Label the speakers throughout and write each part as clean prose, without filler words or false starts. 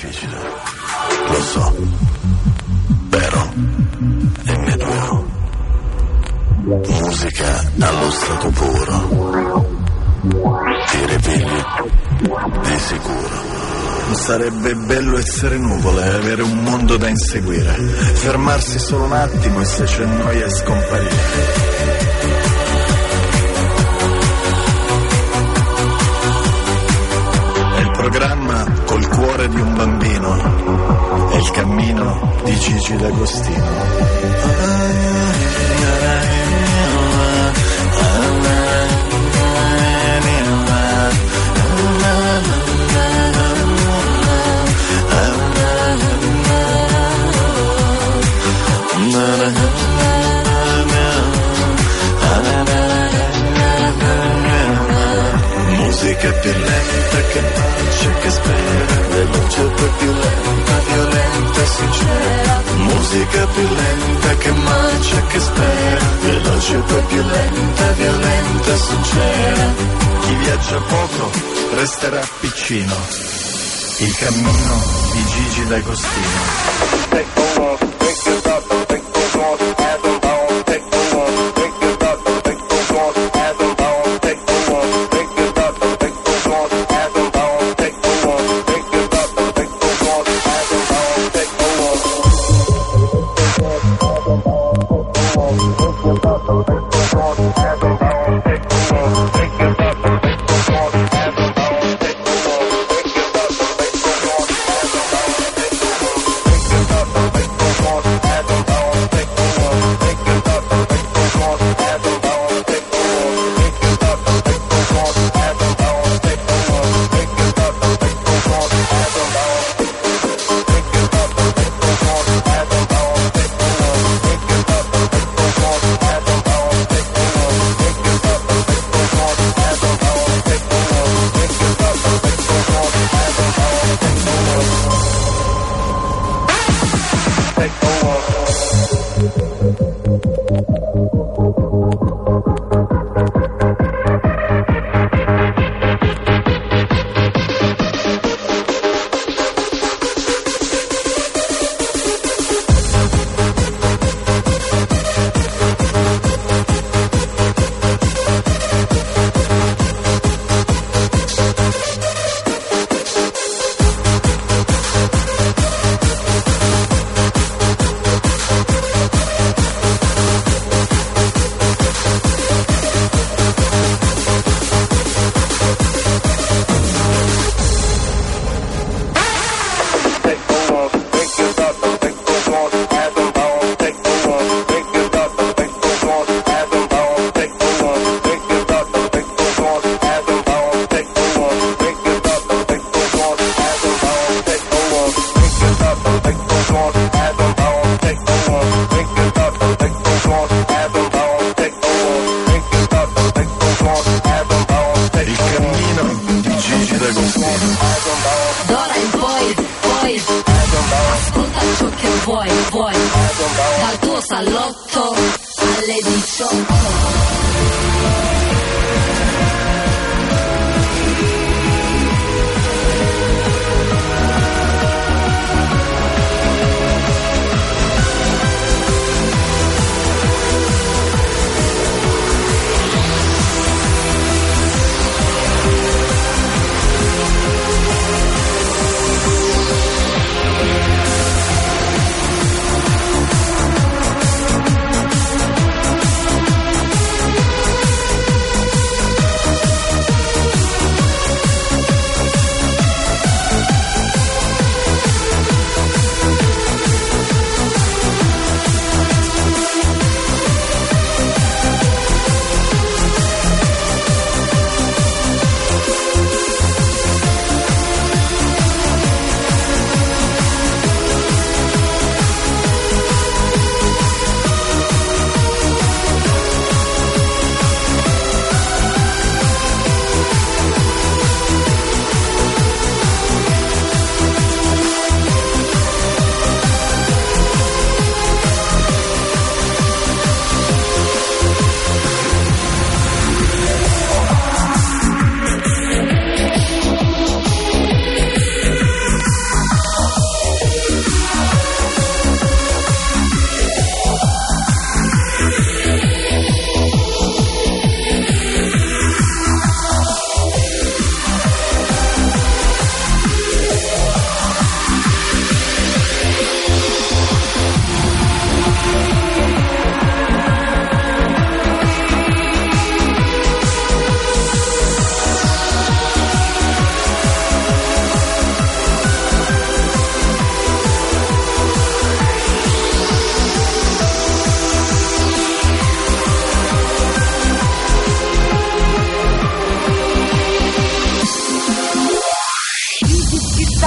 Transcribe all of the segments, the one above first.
Speaker 1: difficile, lo so, però è vero. Musica allo stato puro, ti rivegli di sicuro. Sarebbe bello essere nuvole, avere un mondo da inseguire, fermarsi solo un attimo e se c'è noia scomparire. È il programma col cuore di un bambino, è il cammino di Gigi D'Agostino. Musica più lenta che marcia, che spera, veloce poi più lenta, violenta e sincera. Musica più lenta che marcia, che spera, veloce poi più lenta, violenta e sincera. Chi viaggia poco resterà piccino, il cammino di Gigi D'Agostino.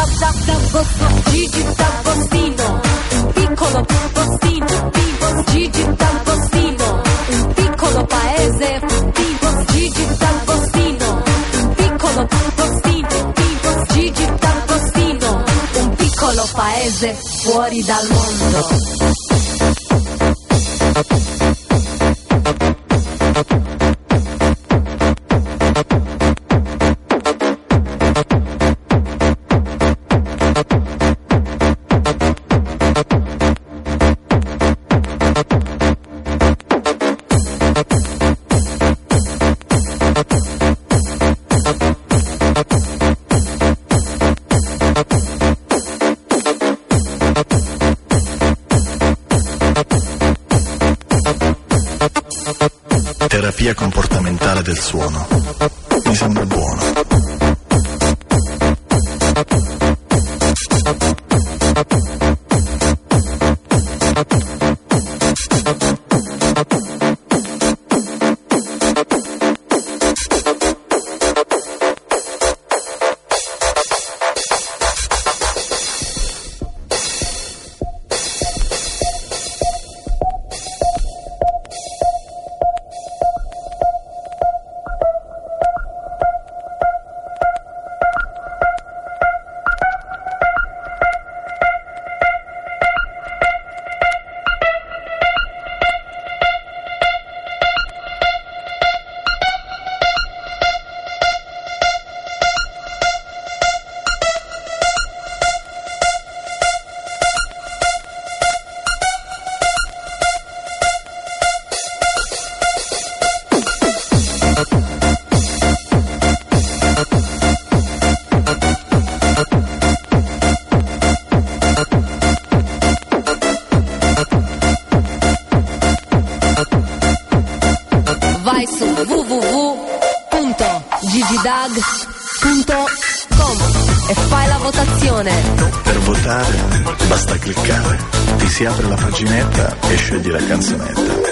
Speaker 2: Gigi D'Agostino, un piccolo postino, Gigi D'Agostino, un piccolo paese furtivo, Gigi D'Agostino, un piccolo postino, Gigi D'Agostino, un piccolo paese fuori dal mondo.
Speaker 1: Terapia comportamentale del suono. Mi sembra buono.
Speaker 2: gigidag.com e fai la votazione.
Speaker 1: Per votare basta cliccare, ti si apre la paginetta e scegli la canzonetta.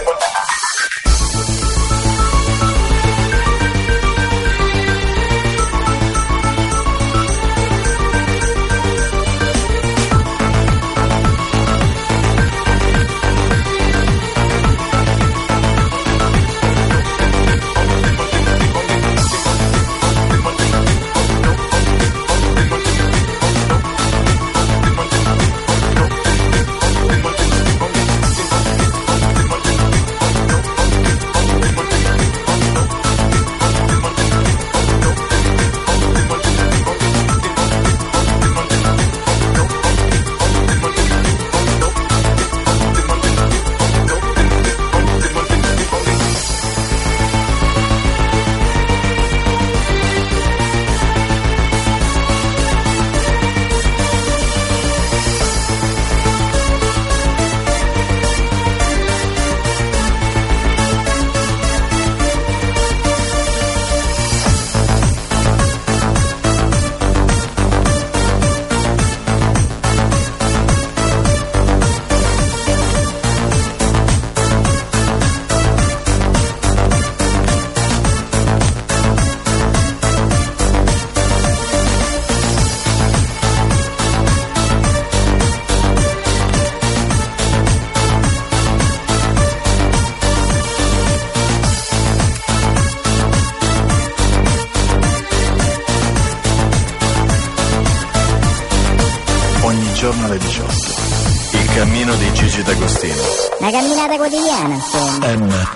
Speaker 1: Giorno alle 18. Il cammino di Gigi D'Agostino.
Speaker 3: Una camminata quotidiana, insomma.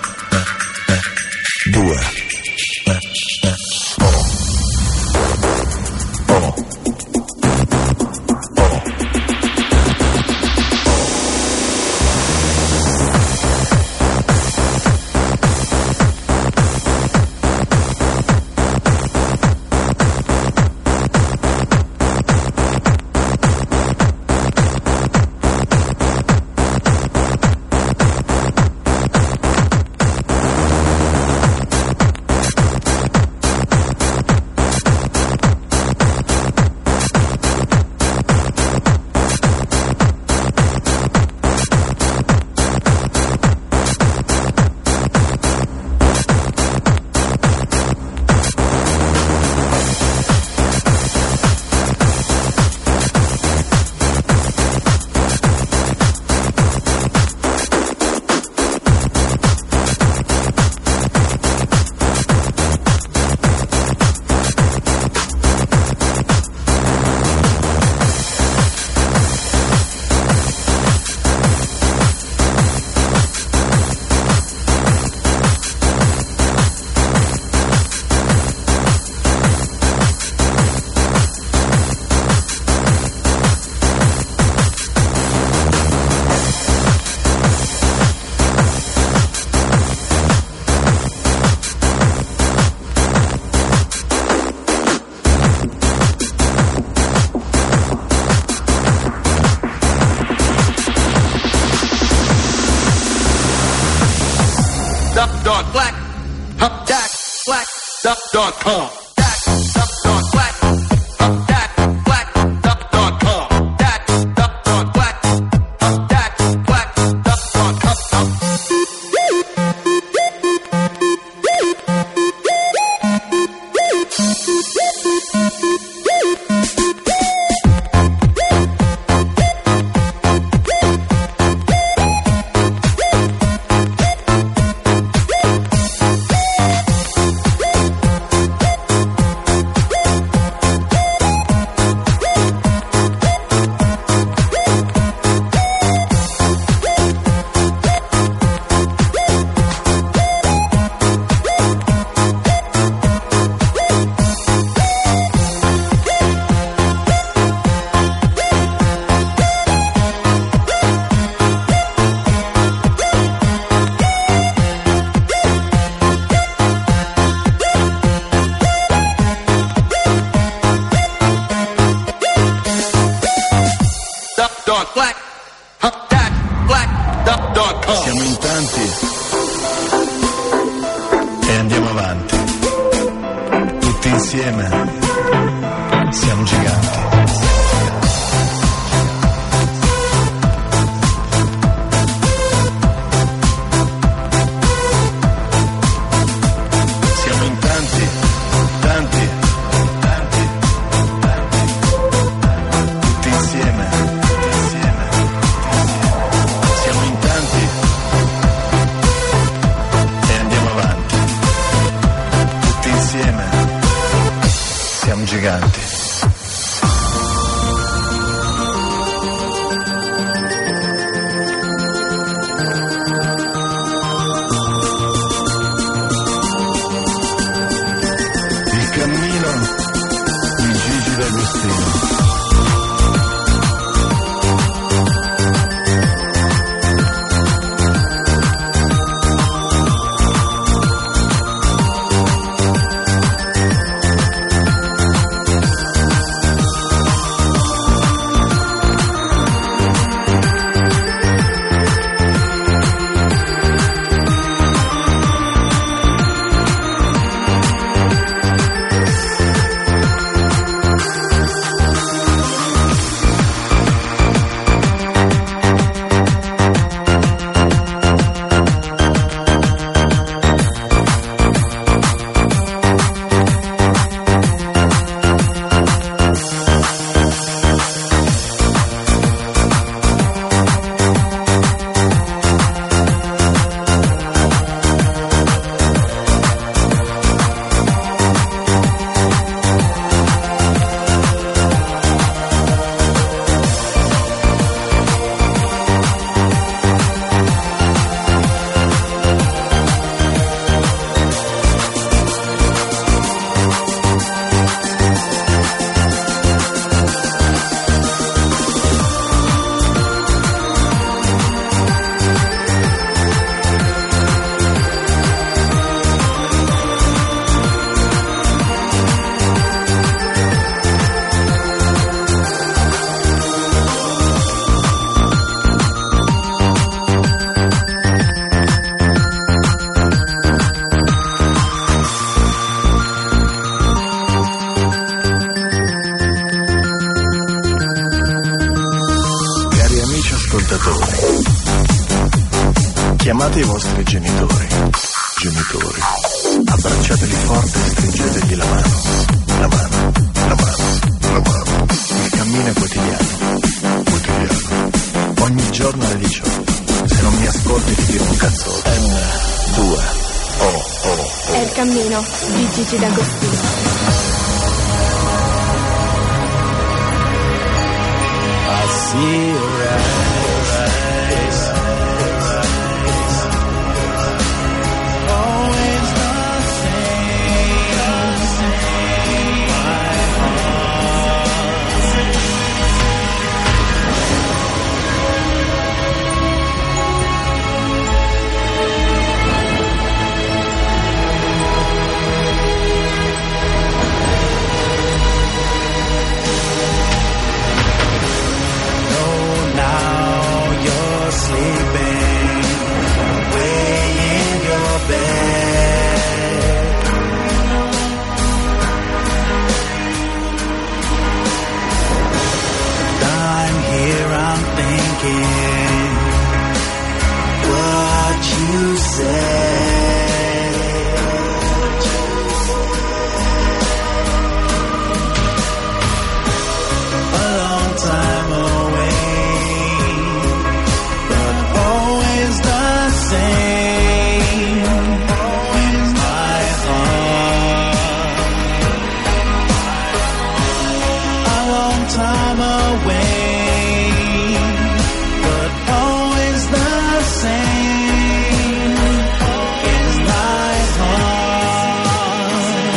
Speaker 1: Due. DuckDuckDuck.com.
Speaker 4: Siamo in tanti e andiamo avanti. Tutti insieme siamo giganti. Siamo in tanti, tanti, tanti, tanti. Tutti insieme, tutti insieme. Siamo in tanti e andiamo avanti. Tutti insieme siamo giganti. Il cammino di Gigi D'Agostino. Chiamate i vostri genitori, abbracciateli forte e stringetegli la mano, la mano, la mano, la mano. Il cammino è quotidiano, ogni giorno alle 18. Se non mi ascolti ti tiro un cazzotto. N2O.
Speaker 2: È il cammino di Gigi D'Agostino.
Speaker 1: I see your eyes. here I'm thinking what you said. A long time away, but always the same in my heart. A long time away, but always the same in my heart.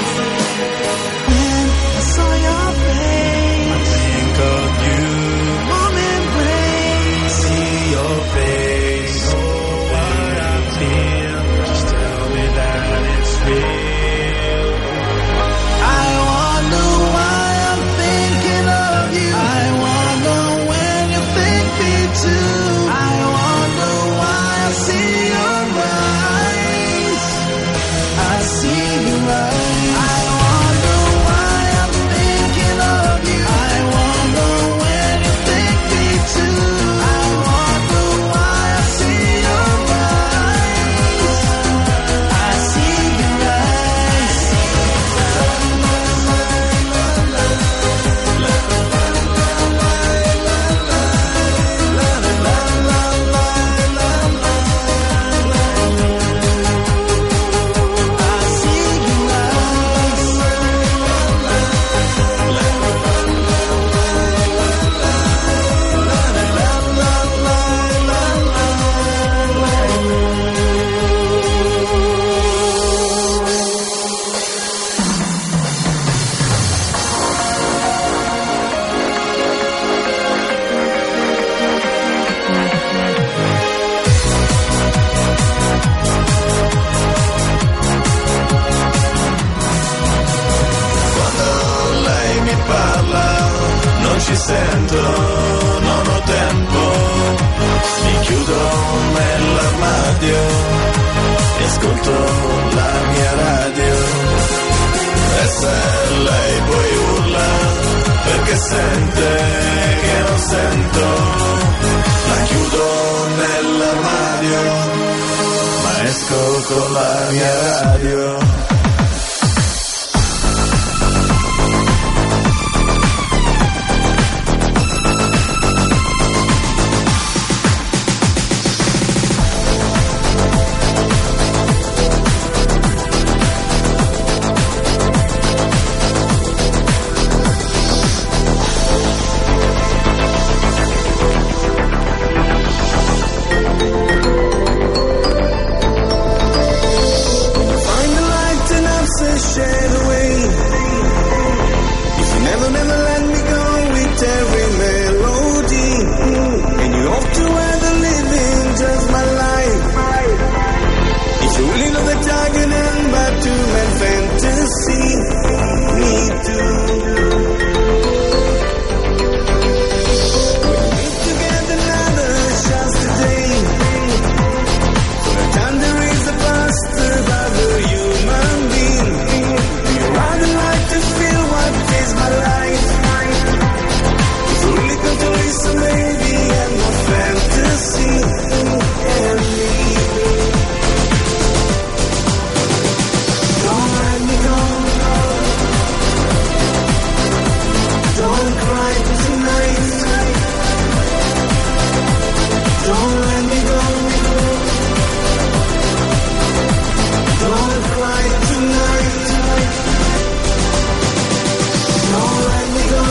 Speaker 1: When I saw your face, I think of you. Warm embrace, see your face. Oh, what I feel, just tell me that it's real. I wonder why I'm thinking of you. I wonder when you think me too. I wonder why I see your eyes. I see your eyes. I wonder why I'm thinking of you. I wonder when you think me too. I wonder why I see your eyes. I see your eyes. Quando lei mi parla non ci sento, non ho tempo, mi chiudo nell'armadio e ascolto la mia radio. E se lei poi urla perché sente che non sento, la chiudo nell'armadio, ma esco con la mia radio. Find the light enough to share the way. If you never, never let me go with every melody, and you hope to ever live in just my life. If you really know that I can end by two-man fantasy, me too. When we meet together, another chance today. For the time there is a past about the human being. Do you rather like to feel what is my life? If you really come to listen, baby, and my fantasy and me. Don't let me go. Don't cry tonight. Don't let me go. Don't cry tonight. Don't let me go.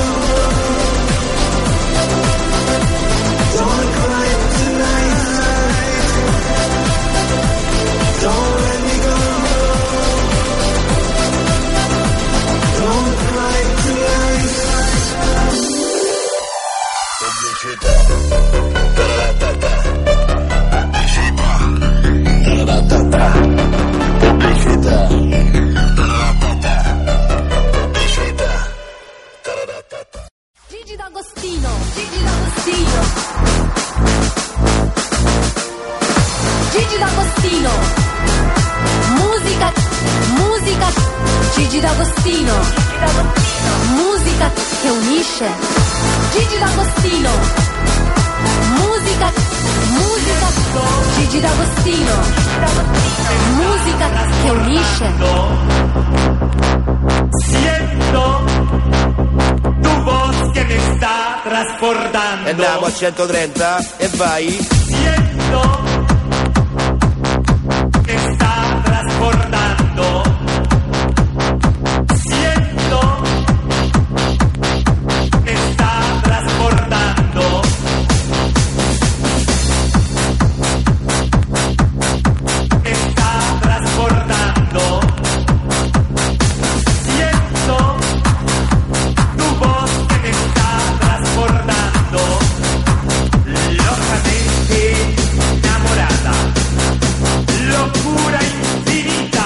Speaker 1: Don't cry tonight. Don't let me go. Don't cry tonight.
Speaker 2: Gigi D'Agostino, Gigi D'Agostino. Gigi D'Agostino. Musica, musica. Gigi D'Agostino. Musica che unisce. Gigi D'Agostino. D'Agostino. Musica Gigi D'Agostino. Musica che unisce.
Speaker 5: Siento tu voz che mi sta trasportando.
Speaker 6: Andiamo a 130 e vai.
Speaker 5: Siento che sta trasportando. Siento che sta trasportando. Che sta trasportando. Siento tu voz che mi sta trasportando. Locamente innamorata. Locura infinita.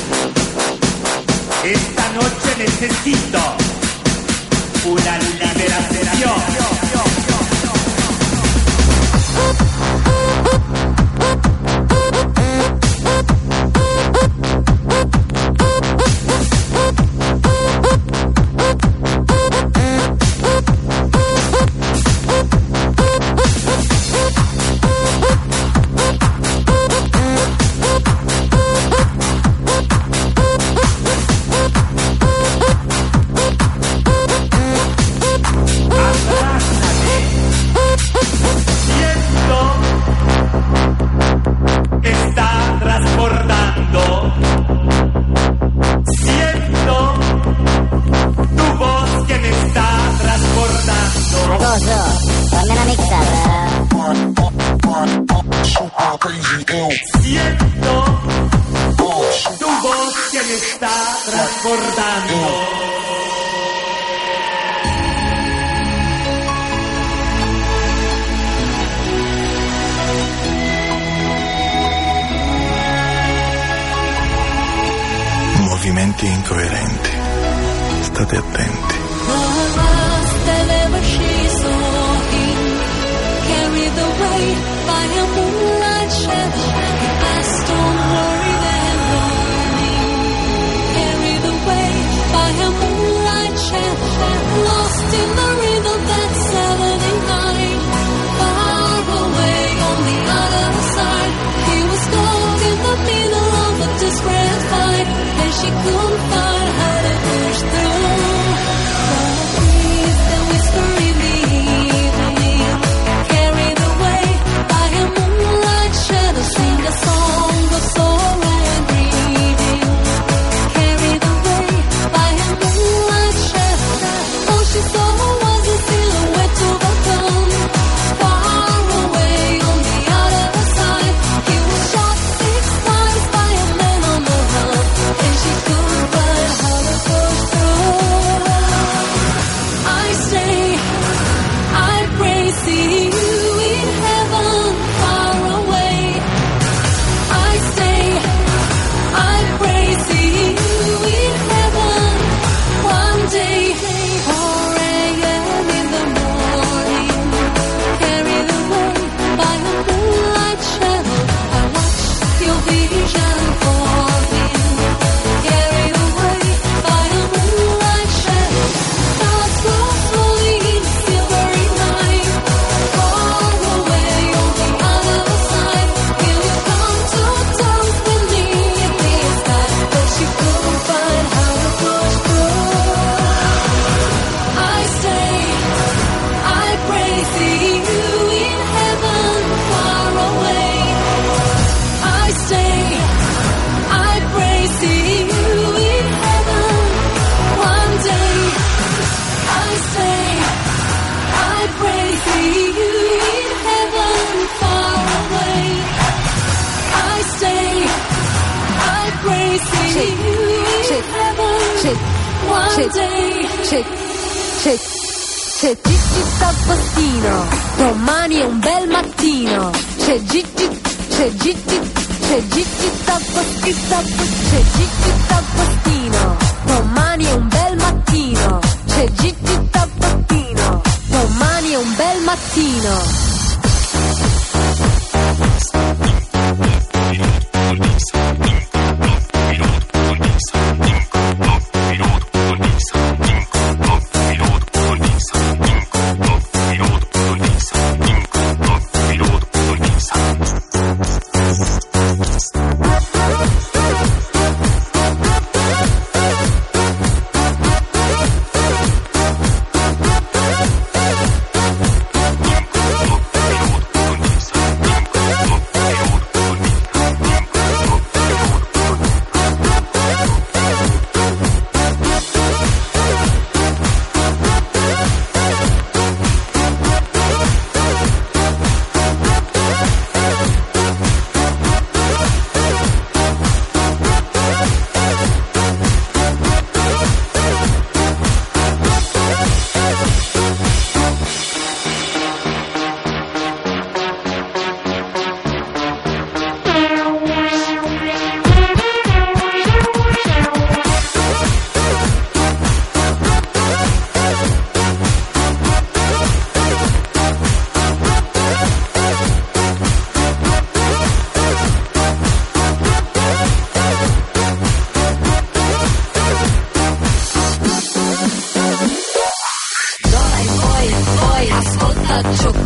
Speaker 5: Esta noche necesito una liberación.
Speaker 4: Movimenti incoerenti. State attenti.
Speaker 2: She couldn't find how to push through. The breeze that whisper in the evening, carried away by a moonlight shadow, sing a song of sorrow and grieving. Carried away by a moonlight shadow, all she saw was a silhouette of a gun. Far away on the other side, he was shot 6 times by a man on the run. And she couldn't find how to push through. I say, I pray, see you in heaven, far away. I say, I pray, see you in heaven, one day. 4 a.m. in the morning, carried away by a moonlight shadow, I watched your vision forming. Carried away by a moonlight shadow, stars grow slowly in silvery night. Far away on the other side, will you come to dance with me in this sky? But she couldn't find how to push through. I say, I pray, see you in heaven, far away. I say, I pray, see you in heaven, one day. I say, I pray, see you in heaven, far away. I say, I pray, see you in heaven, one day.
Speaker 7: C'è Gigi D'Agostino, domani è un bel mattino. C'è Gigi D'Agostino, domani è un bel mattino. C'è Gigi D'Agostino, domani è un bel mattino.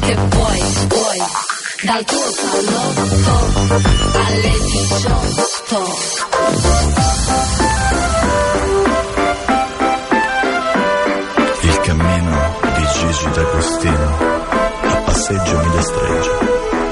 Speaker 2: che vuoi, dal tuo salotto alle 18.
Speaker 4: Il cammino di Gigi D'Agostino, a passeggio mi destreggia.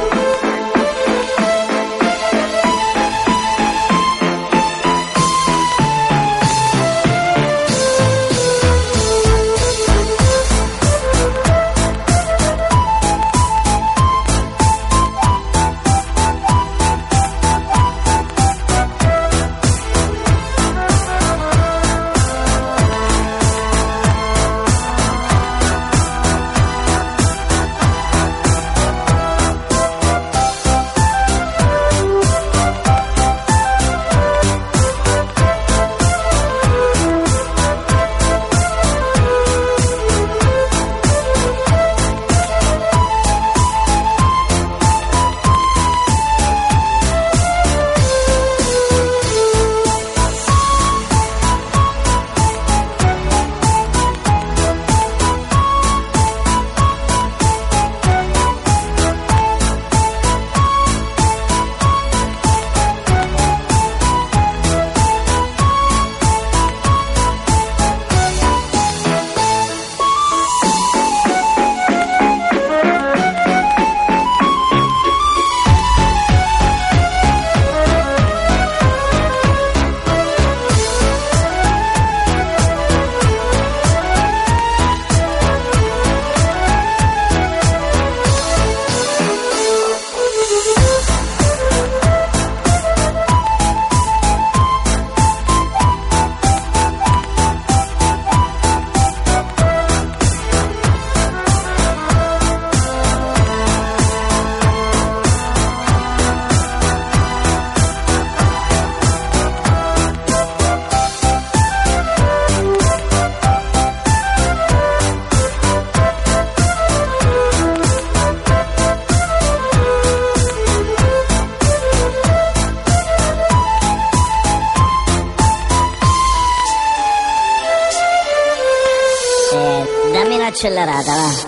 Speaker 3: Dammi un'accelerata, va.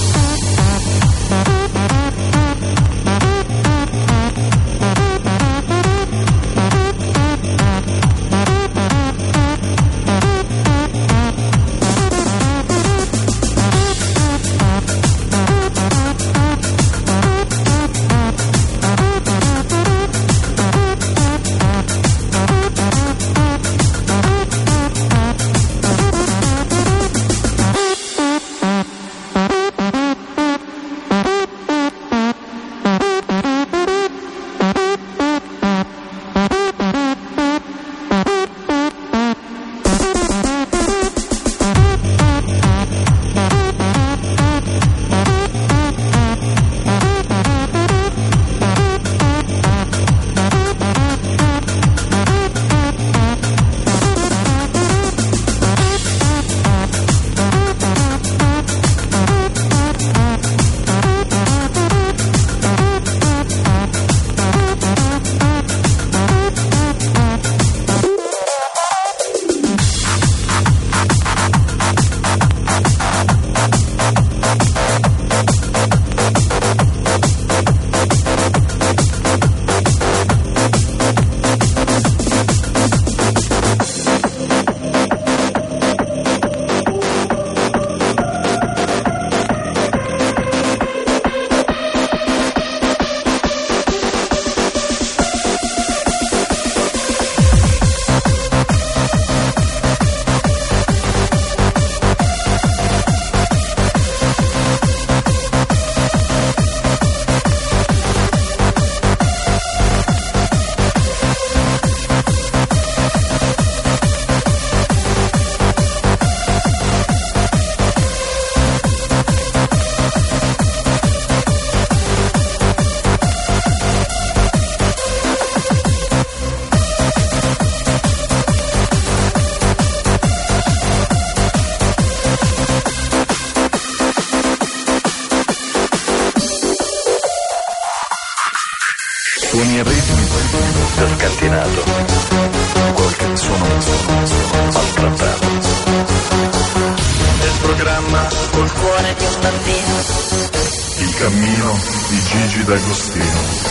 Speaker 4: Suoni e ritmi da scantinato, qualche suono maltrattato.
Speaker 1: programma
Speaker 3: col cuore di un bambino.
Speaker 1: Il cammino di Gigi D'Agostino.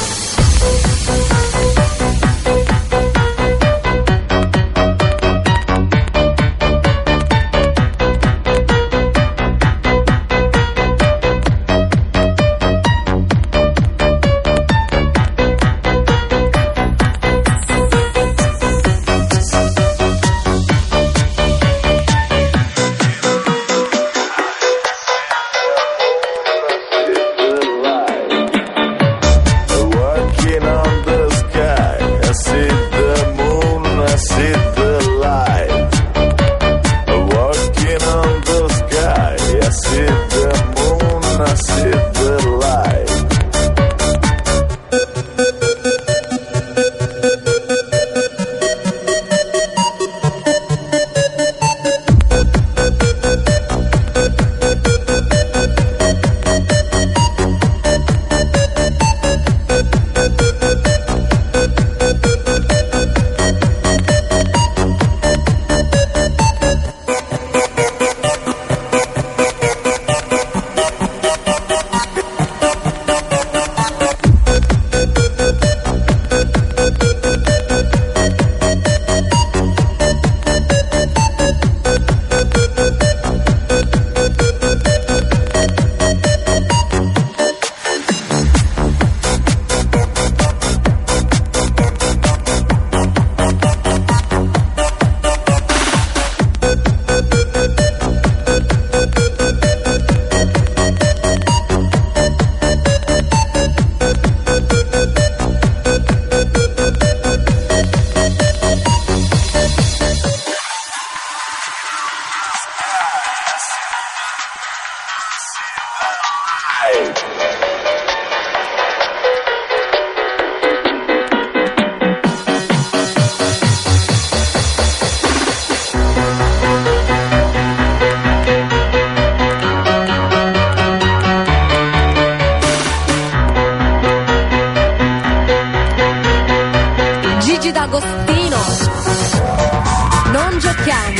Speaker 7: D'Agostino, non giochiamo.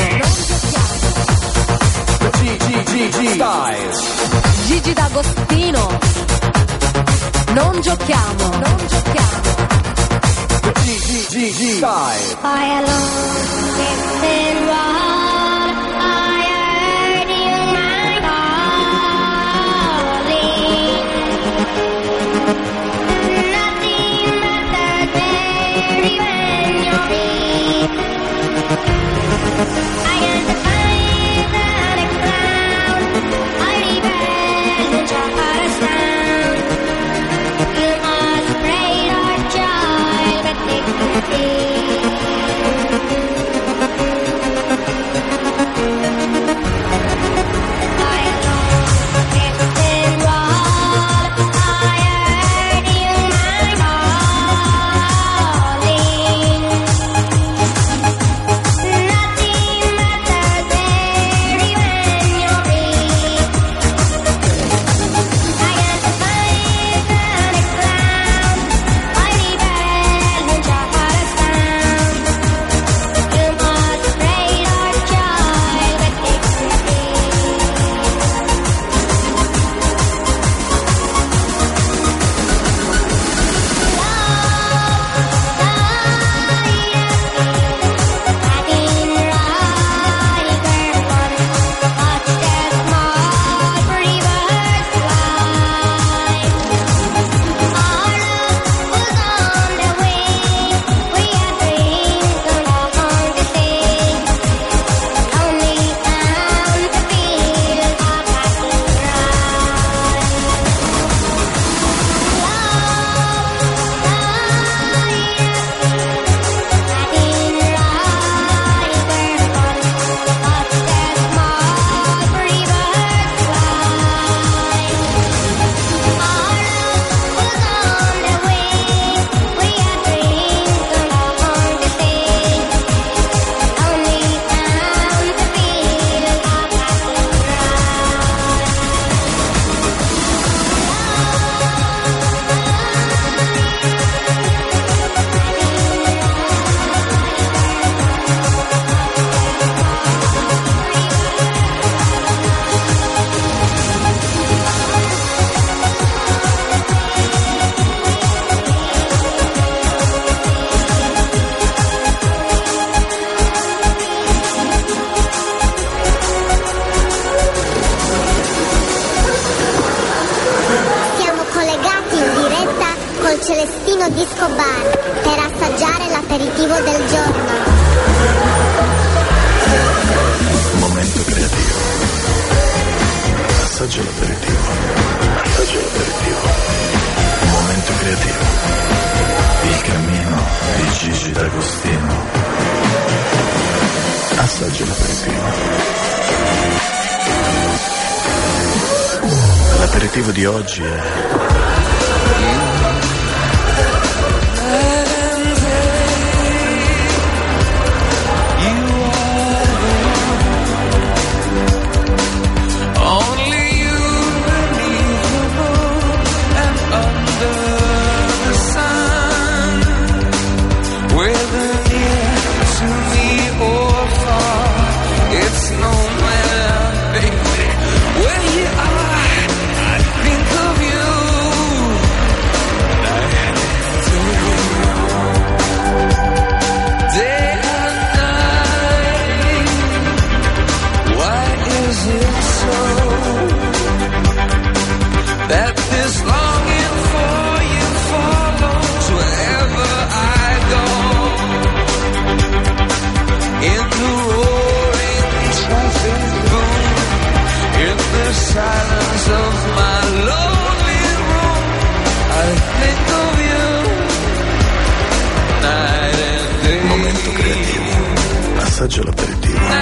Speaker 7: Gigi D'Agostino, non giochiamo.
Speaker 2: All alone, listen what I heard you my calling. Nothing but the very when you're in. I got to find the next cloud. I rebel and try to sound. You must pray our child, but take the
Speaker 8: Celestino Disco Bar per assaggiare l'aperitivo del giorno.
Speaker 4: Momento creativo. Assaggia l'aperitivo. Assaggia l'aperitivo. Momento creativo. Il cammino di Gigi D'Agostino. Assaggia l'aperitivo. L'aperitivo di oggi è
Speaker 9: silence of my lonely room. I think of you night and day.
Speaker 4: momento creativo. Assaggia l'aperitivo.
Speaker 9: Night and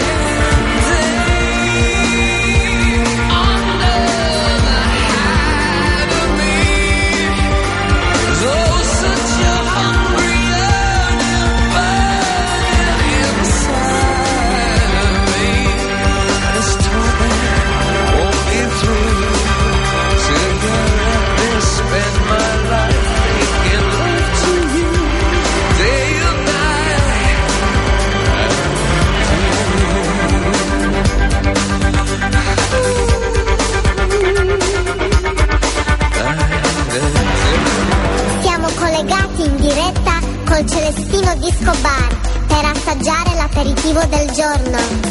Speaker 9: day. Under the hide of me. Oh, such a hungry yearning burning inside of me. This torment won't be through till you let me spend my life making love to you day or night.
Speaker 8: Siamo collegati in diretta col Celestino Disco Bar per assaggiare l'aperitivo del giorno.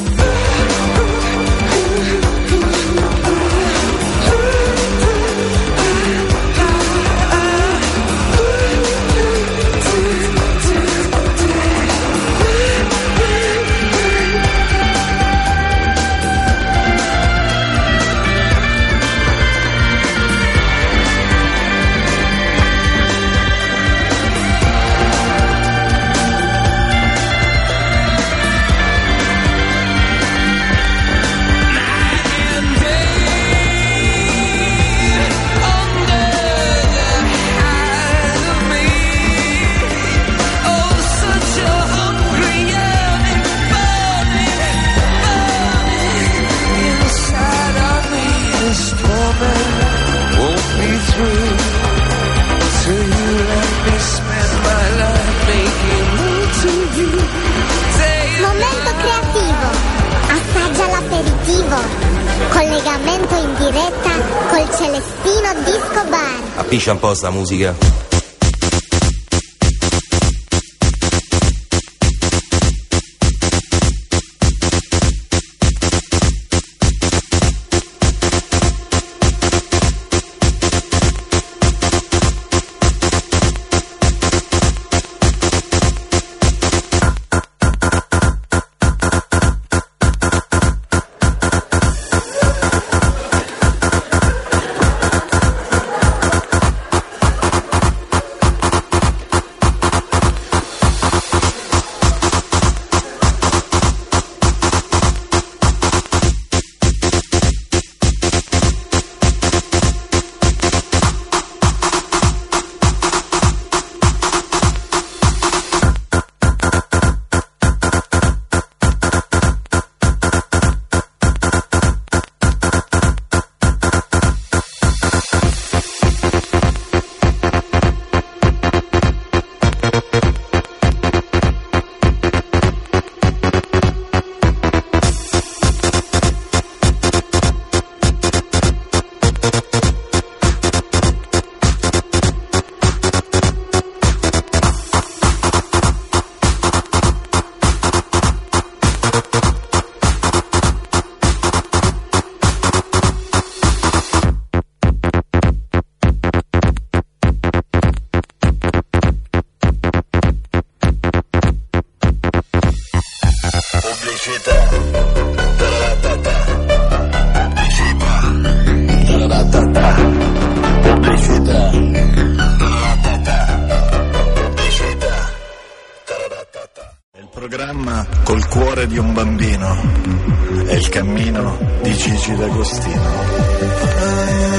Speaker 8: Momento creativo. Assaggia l'aperitivo. Collegamento in diretta col Celestino Disco Bar.
Speaker 6: Appiscia un po' sta musica.
Speaker 4: di un bambino, è il cammino di Gigi D'Agostino.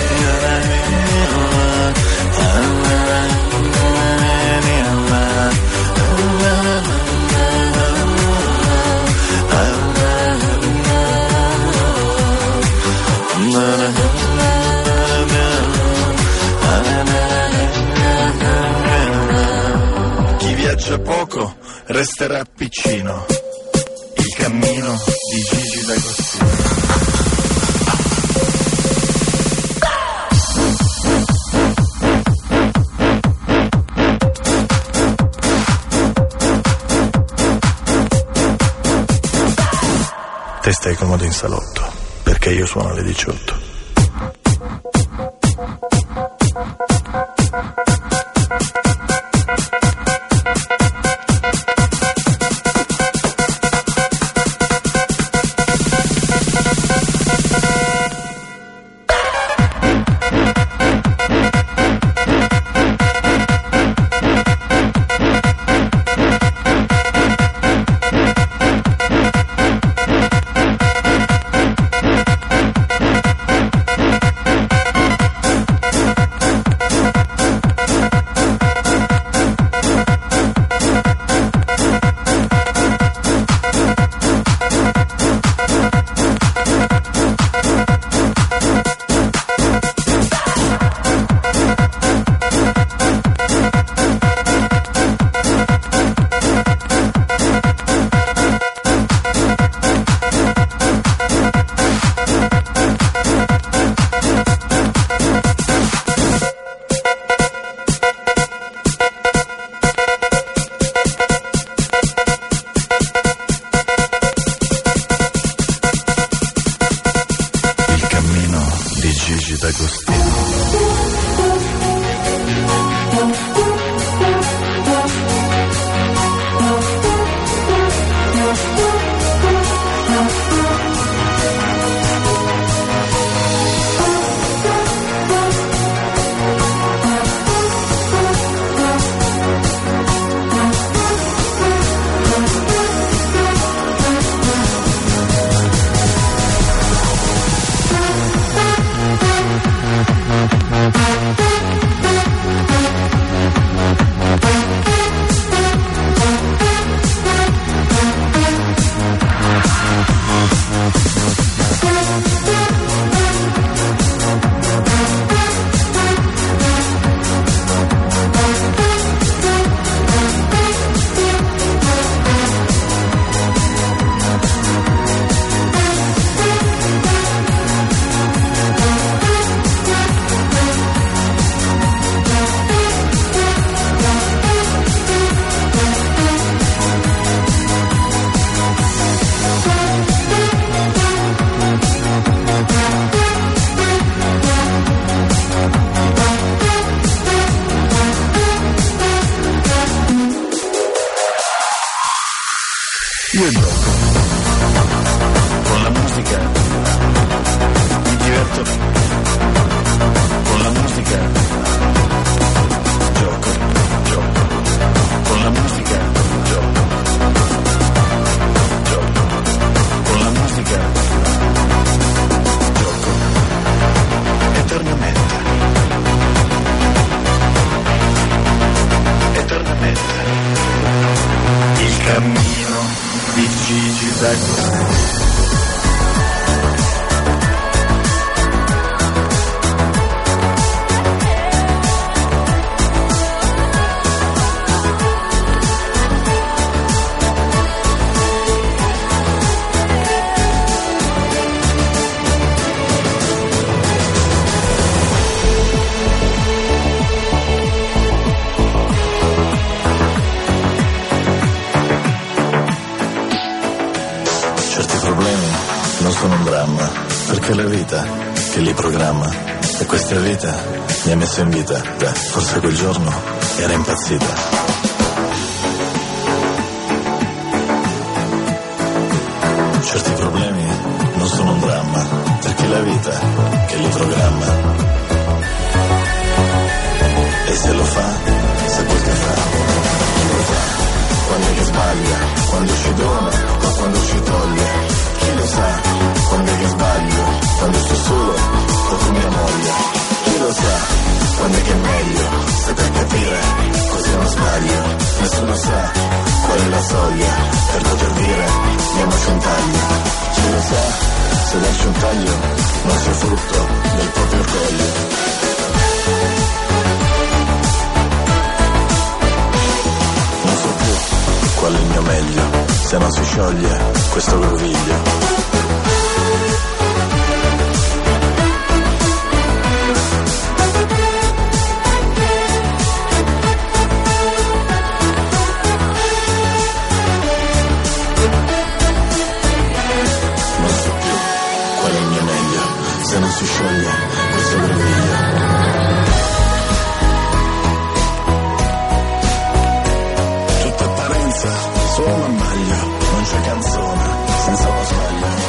Speaker 4: Chi viaggia poco resterà piccino, il cammino di Gigi D'Agostino. Te stai comodo in salotto, perché io suono alle 18. Io gioco con la musica, mi diverto con la musica, gioco con la musica, gioco con la musica, gioco eternamente. Il cammino di Gigi D'Agostino. Perché è la vita che li programma e questa vita mi ha messo in vita. Beh, forse quel giorno era impazzita. Certi problemi non sono un dramma, perché è la vita che li programma. E se lo fa, sa quel che fa, lo fa quando è che sbaglia, quando ci dona o quando ci toglie. Chi lo sa quando è che sbaglio, quando sto solo o con mia moglie. Chi lo sa quando è che è meglio, se per capire così non sbaglio. Nessuno sa qual è la soglia per poter dire diamoci un taglio. Chi lo sa se darci un taglio non sia frutto del proprio orgoglio. Qual è il mio meglio, se non si scioglie questo groviglio. Non so più qual è il mio meglio, se non si scioglie questo groviglio. Solo una maglia, non c'è canzone senza uno sbaglio.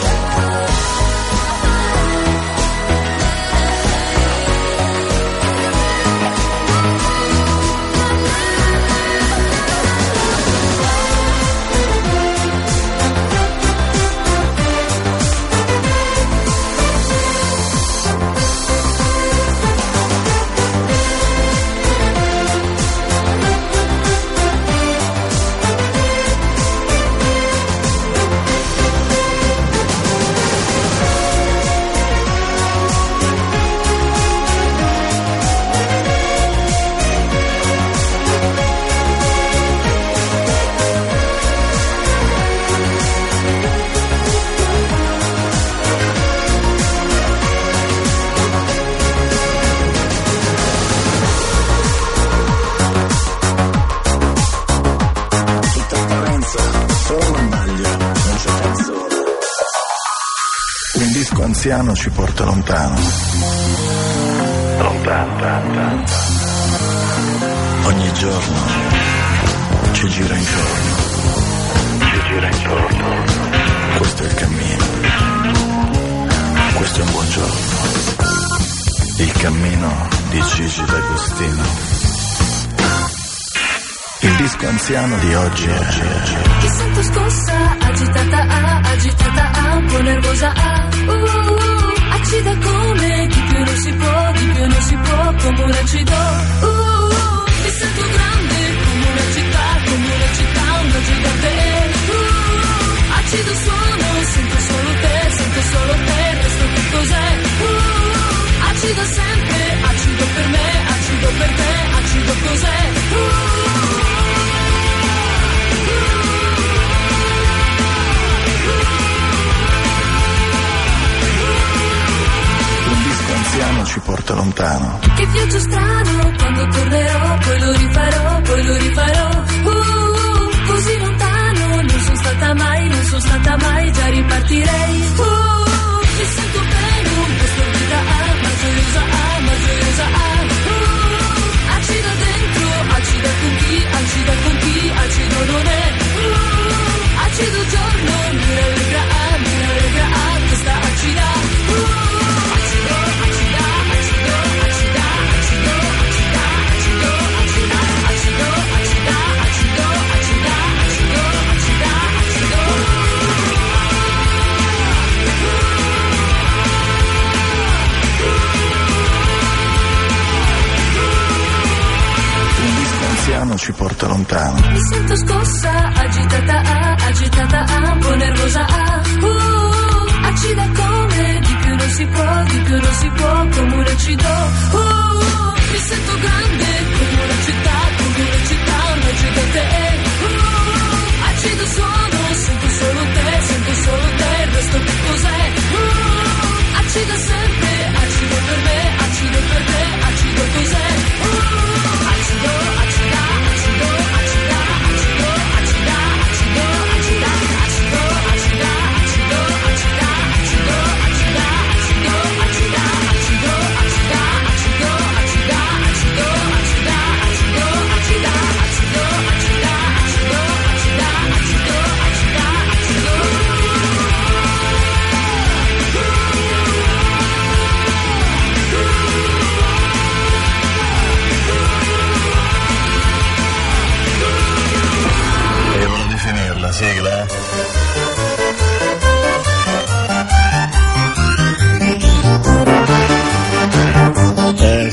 Speaker 4: Anziano ci porta lontano, lontano. Ogni giorno ci gira intorno. Questo è il cammino, questo è un buongiorno. Il cammino di Gigi D'Agostino. Il disco anziano di oggi è
Speaker 2: Ti sento scossa, agitata, un po' nervosa, acida come di più non si può, come un acido. Mi sento grande come una città, una gigante. Acido suono, sento solo te, resto che cos'è? Acido sempre, acido per me, acido per te, acido cos'è?
Speaker 4: anziano ci porta lontano.
Speaker 2: Che viaggio strano, quando tornerò, poi lo rifarò. Così lontano, non sono stata mai, già ripartirei. Mi sento bene, questa vita ma gioiosa. Acido dentro, acida con chi, acido non è. Acido giorno, mi rallegra, questa acida.
Speaker 4: Ci porta lontano.
Speaker 2: Mi sento scossa, agitata, un po' nervosa. Acida come di più non si può, come un acido. Mi sento grande come una città, una gigante. Acido suono, sento solo te, il resto che cos'è? Acido sempre, acido per me, acido per te, acido cos'è?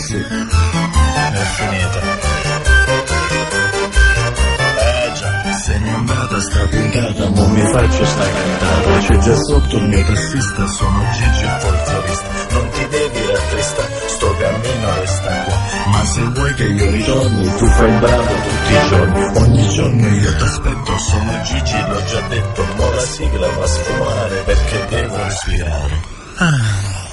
Speaker 4: sì, è finita. Già, se n'è andata sta puntata, mo mi faccio sta cantata. C'è già sotto il mio tassista, sono Gigi il folclorista. Non ti devi rattristare, sto cammino resta qua. Ma se vuoi che io ritorni, tu fai il bravo tutti i giorni. Ogni giorno io t'aspetto, sono Gigi, l'ho già detto. Mo la sigla va a sfumare perché devo respirare.